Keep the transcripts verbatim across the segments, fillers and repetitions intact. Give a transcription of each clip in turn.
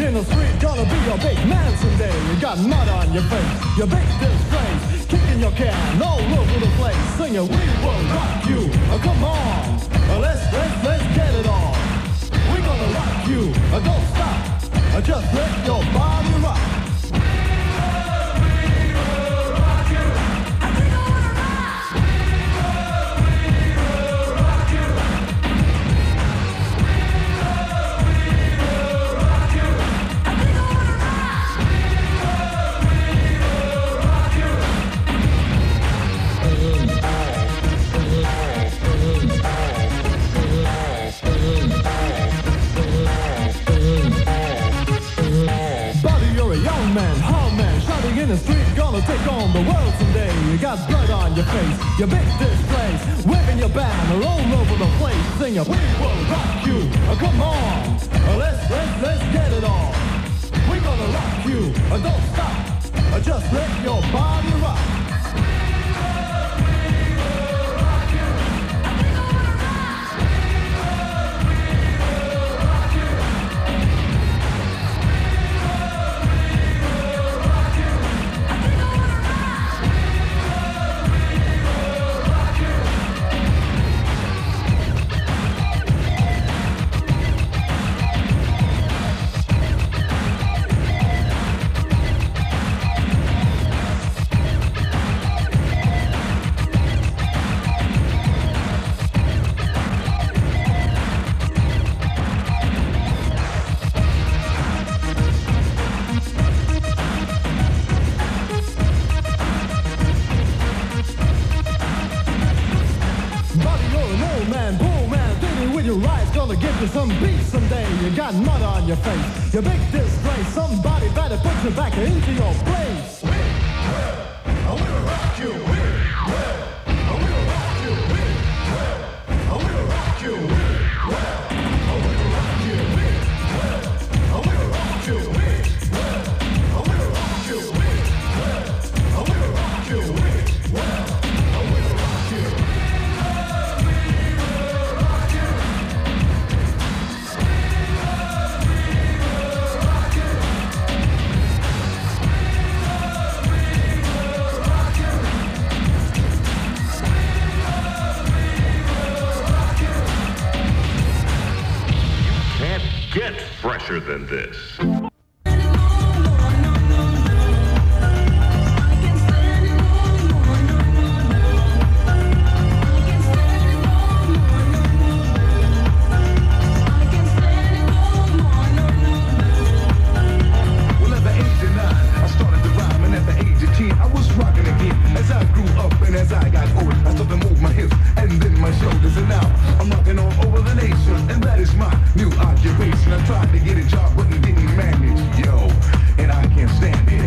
in the street, gonna be a big man someday. You got mud on your face, your big disgrace, kicking your can all over the place, singing we will rock you. Oh, come on, uh, let's let's let's get it on. We're gonna rock you. Uh, don't stop, uh, just let your body rock. In the street, gonna take on the world someday. You got blood on your face, your big disgrace, waving your banner all over the place, singing we will rock you. Oh, come on, uh, let's let's let's get it on. We're gonna rock you. Uh, don't stop, uh, just let your body rock. Some beat someday, you got mud on your face, your big disgrace, somebody better put you back into your place. We will, we will rock you, we will, we will rock you, we will, we will rock you, we will, we will rock you, we will, we will rock you, we will, we will rock you, we will, we will rock you, we will, we will rock you. Get fresher than this. I tried to get a job, but it didn't manage, yo, and I can't stand it.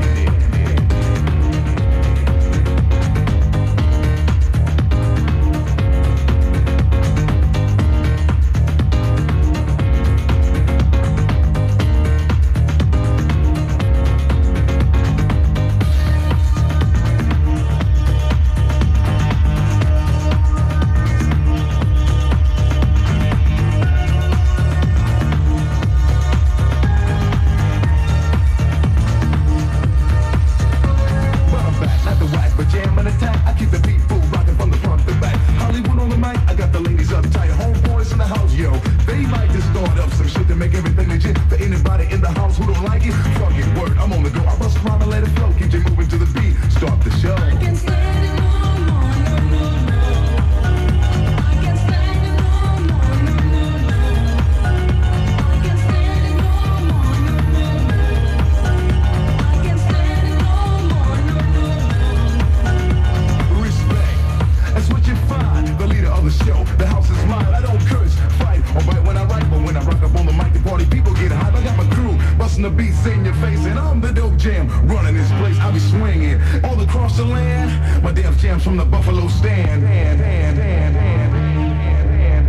From the Buffalo stand. And, and, and, and, and, and,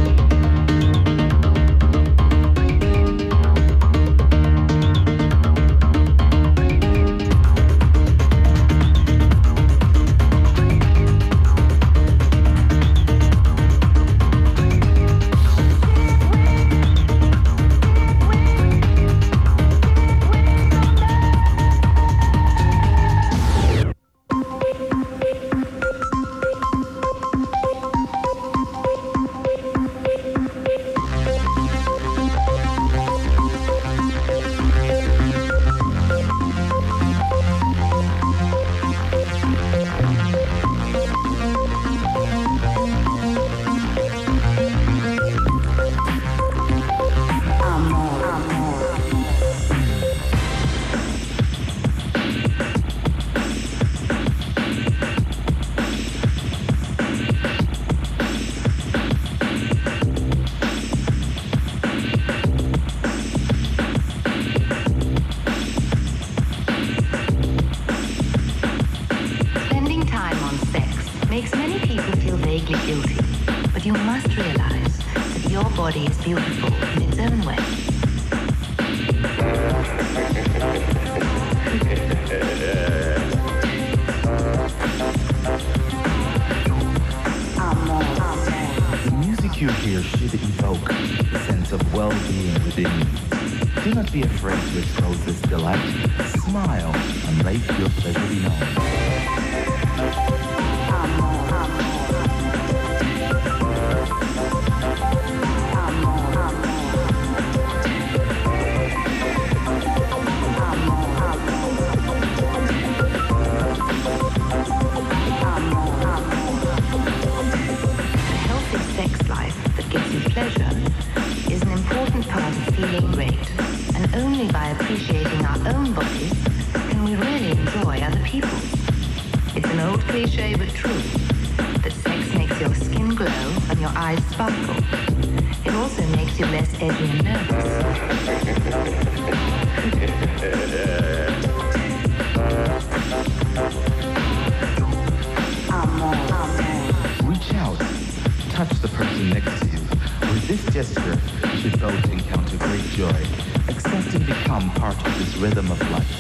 and. your body is beautiful in its own way. The music you hear should evoke a sense of well-being within you. Do not be afraid to expose this delight. Smile and make your pleasure be known. Feeling great, and only by appreciating our own bodies can we really enjoy other people's. It's an old cliche but true, that sex makes your skin glow and your eyes sparkle. It also makes you less edgy and nervous. Reach out, touch the person next to you. With this gesture, you should both encounter great joy. Accept and become part of this rhythm of life.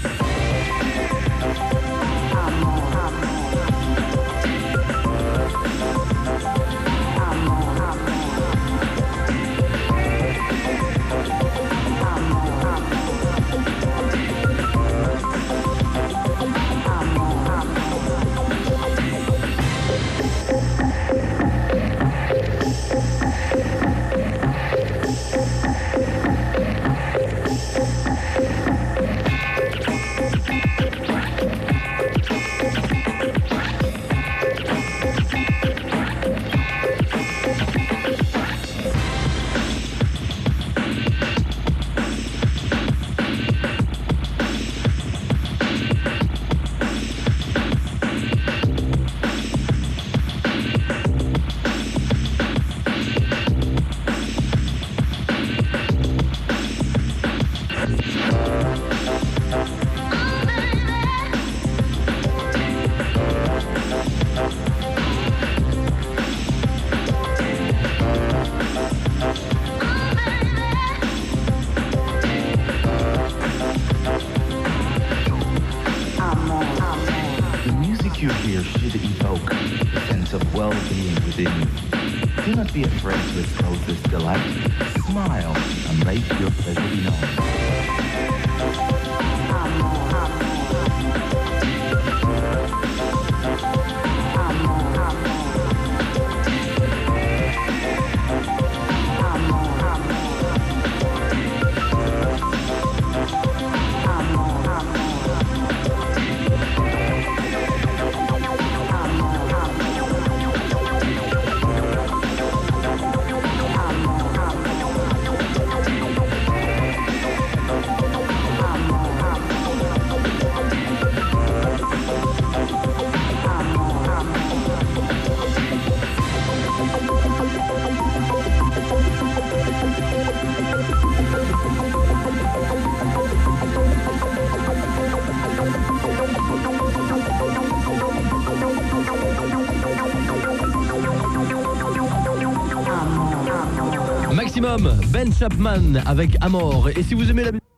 Ben Chapman avec Amor. Et si vous aimez la musique,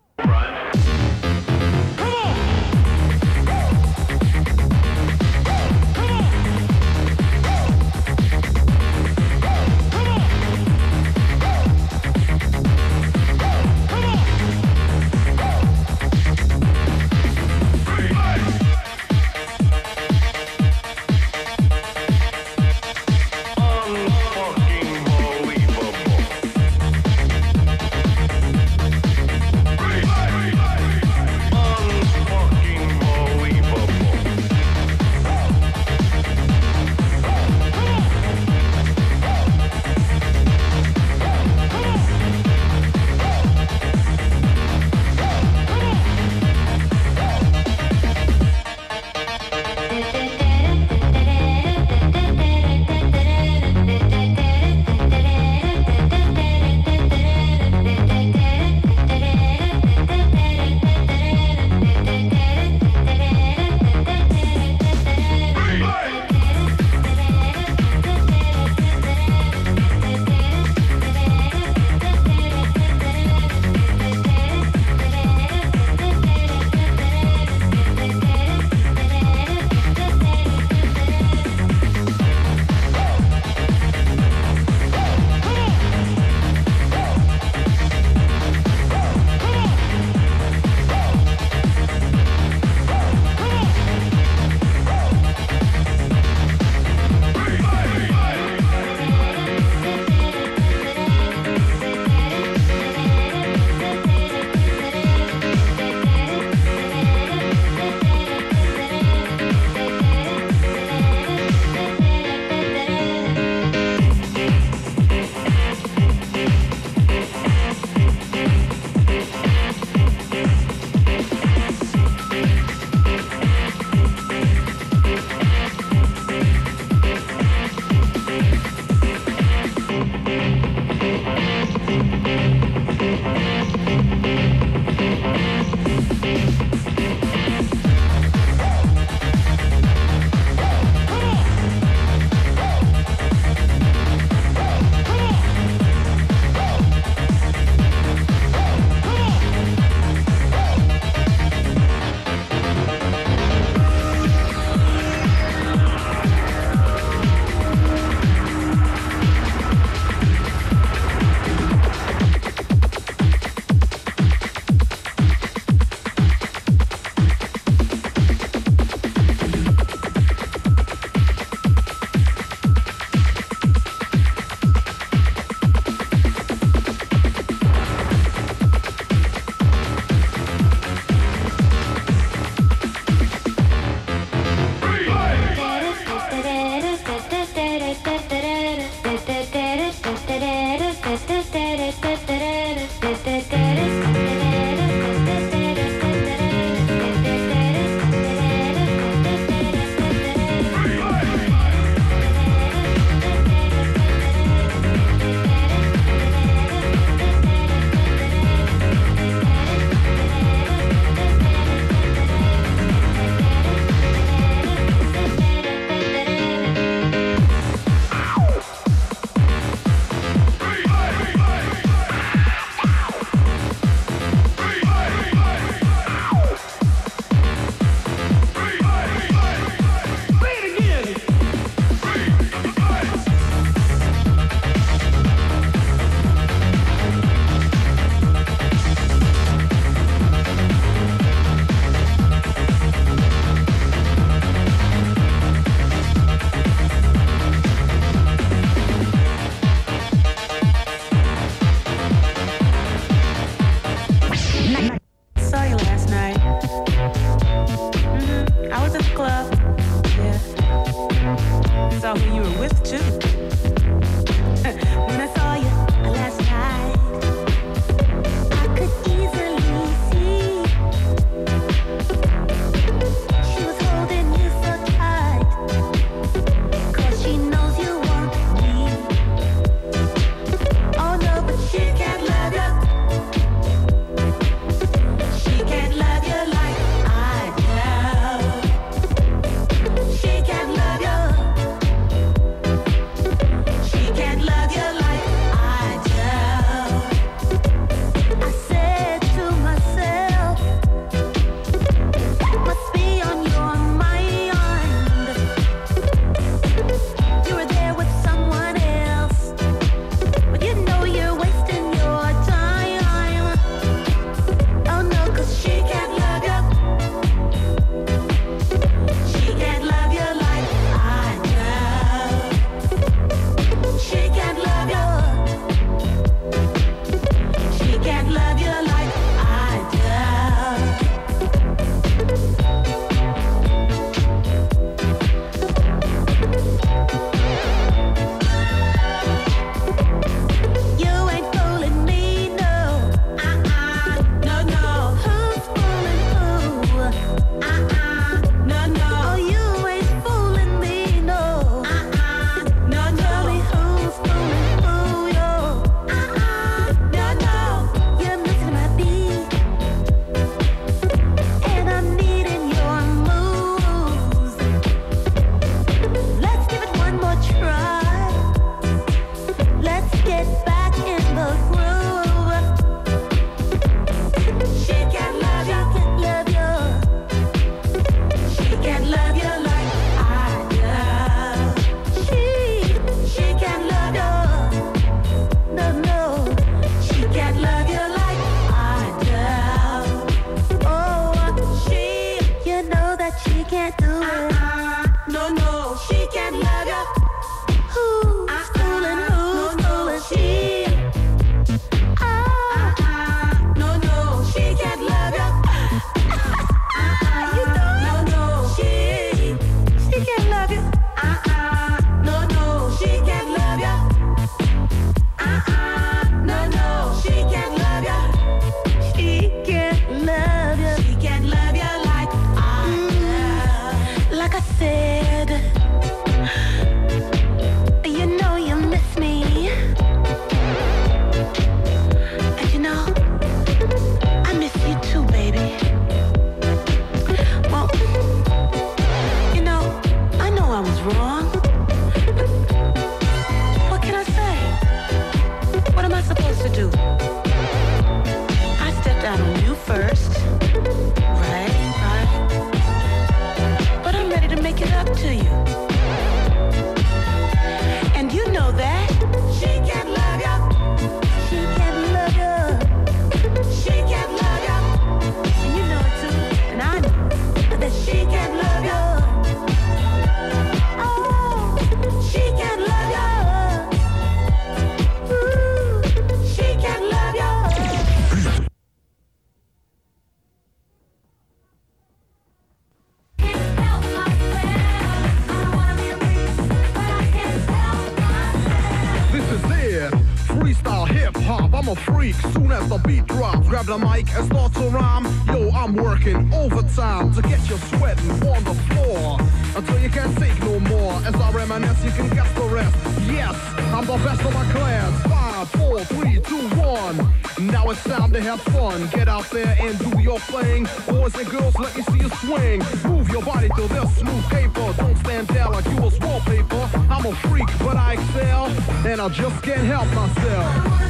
hip-hop, I'm a freak. Soon as the beat drops, grab the mic and start to rhyme. Yo, I'm working overtime to get you sweating on the floor until you can't take no more. As I reminisce, you can guess the rest. Yes, I'm the best of my class. Five, four, three, two, one. Now it's time to have fun. Get out there and do your thing. Boys and girls, let me see you swing. Move your body to this smooth paper. Don't stand there like you was wallpaper. I'm a freak, but I excel, and I just can't help myself.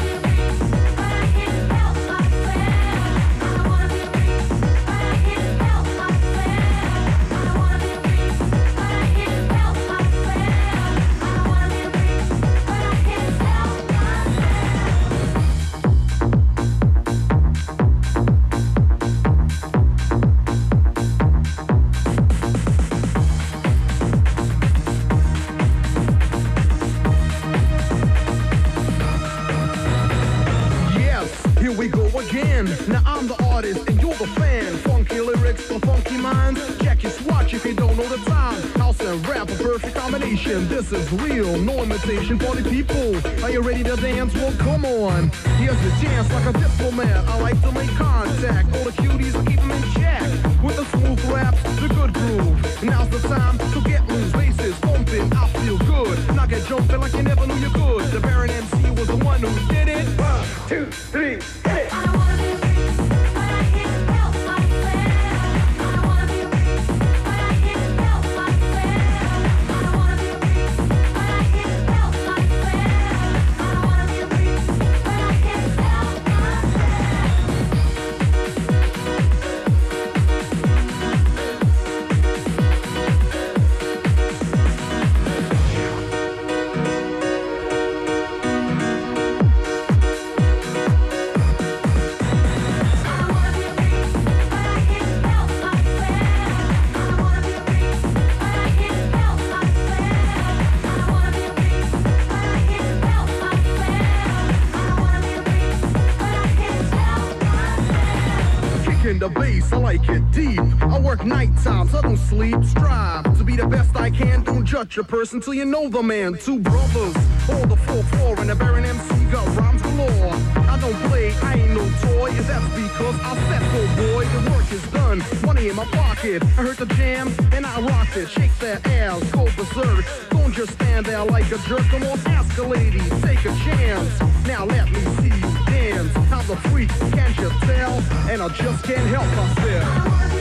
Now I'm the artist and you're the fan. Funky lyrics for funky minds. Check your swatch if you don't know the time. House and rap, a perfect combination. This is real, no imitation. Party people, are you ready to dance? Well, come on. Here's the chance like a diplomat. I like to make contact. All the cuties, I keep them in check. With the smooth rap, the good groove. Now's the time to get loose. Bases pumping, I feel good. Now get jumping like you never knew you could. The Baron M C was the one who did it. One, two, three, hit it. The bass, I like it deep. I work night times, I don't sleep. Strive to be the best I can. Don't judge a person till you know the man. Two brothers, all the fourth floor, and the Baron M C got rhymes galore. I don't play, I ain't no toy. That's because I said so, boy. The work is done, money in my pocket. I heard the jam, and I rocked it. Shake that ass, go berserk. Don't just stand there like a jerk. Come on, ask a lady, take a chance. Now let me see you dance. I'm the freak, can't you tell? And I just can't help myself.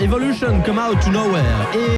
Evolution, Come Out to Nowhere. Et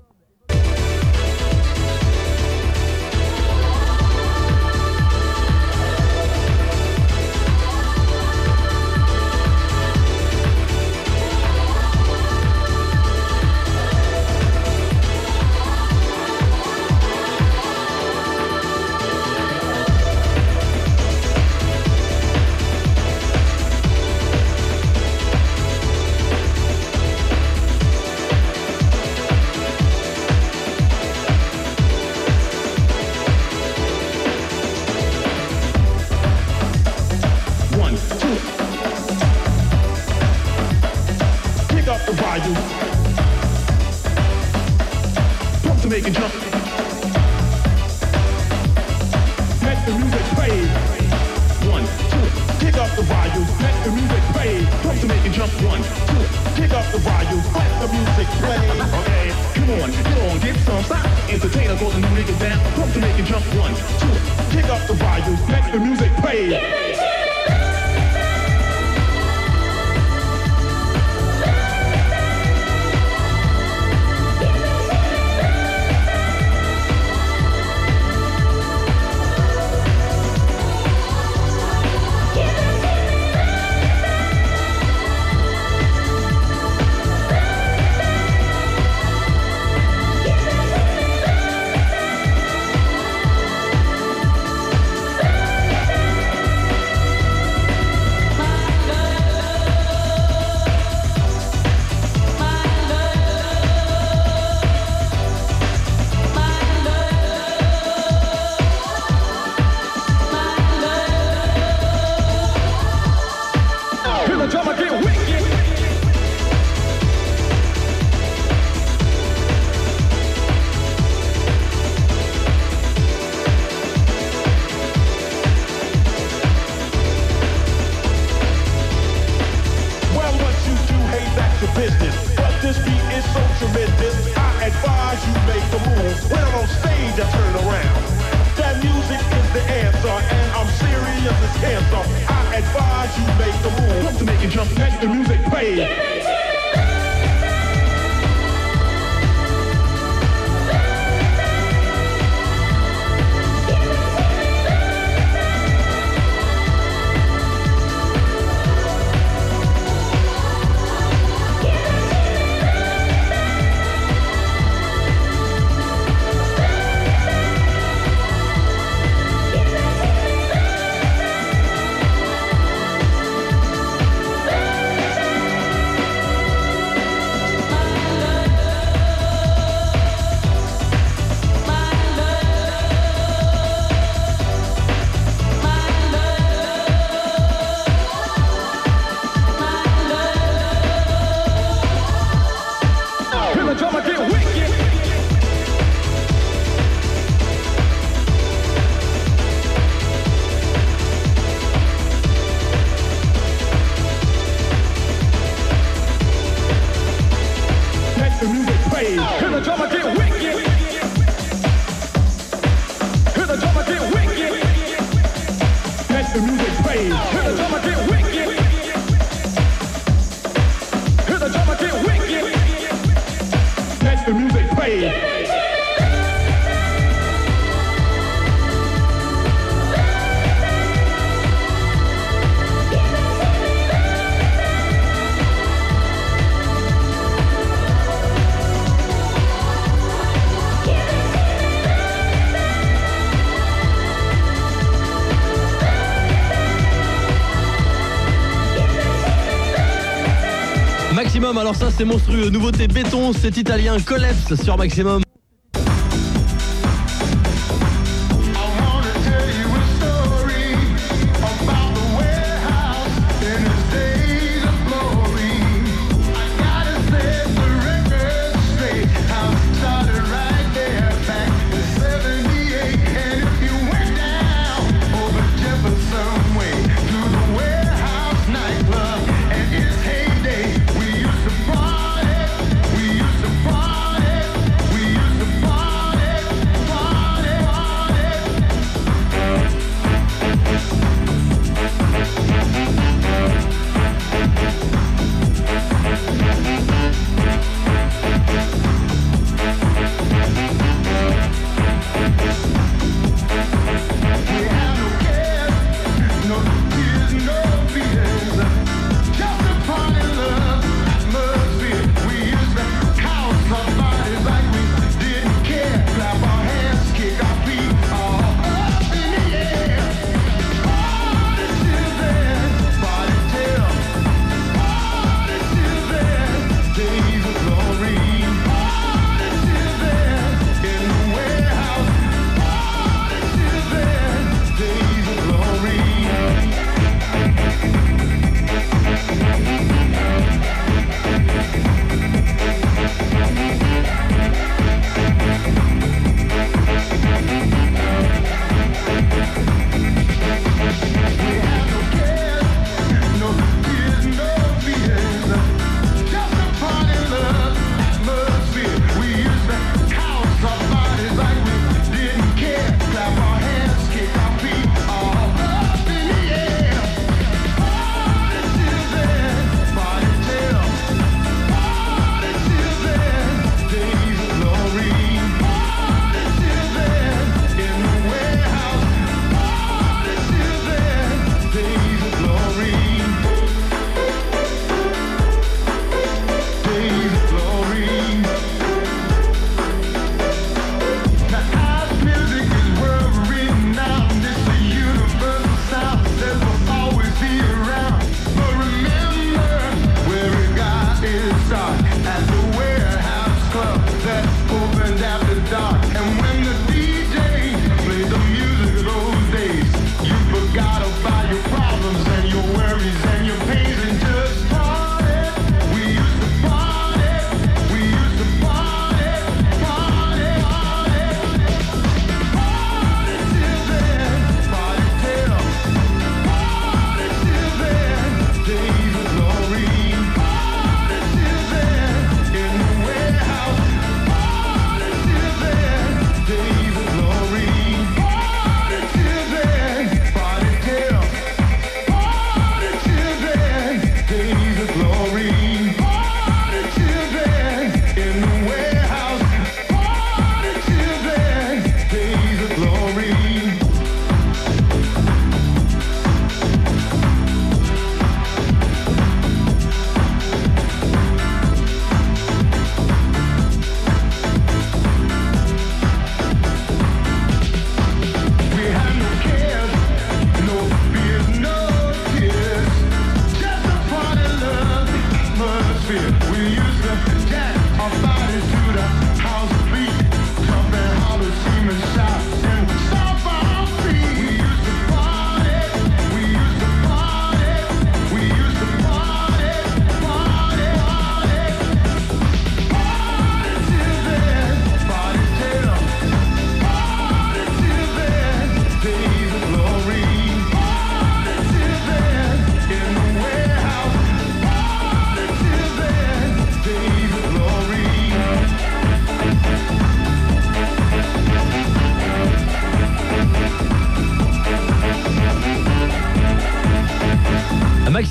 Maximum, alors ça c'est monstrueux, nouveauté béton, c'est italien, Collapse sur Maximum. We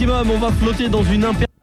Maximum, on va flotter dans une imper...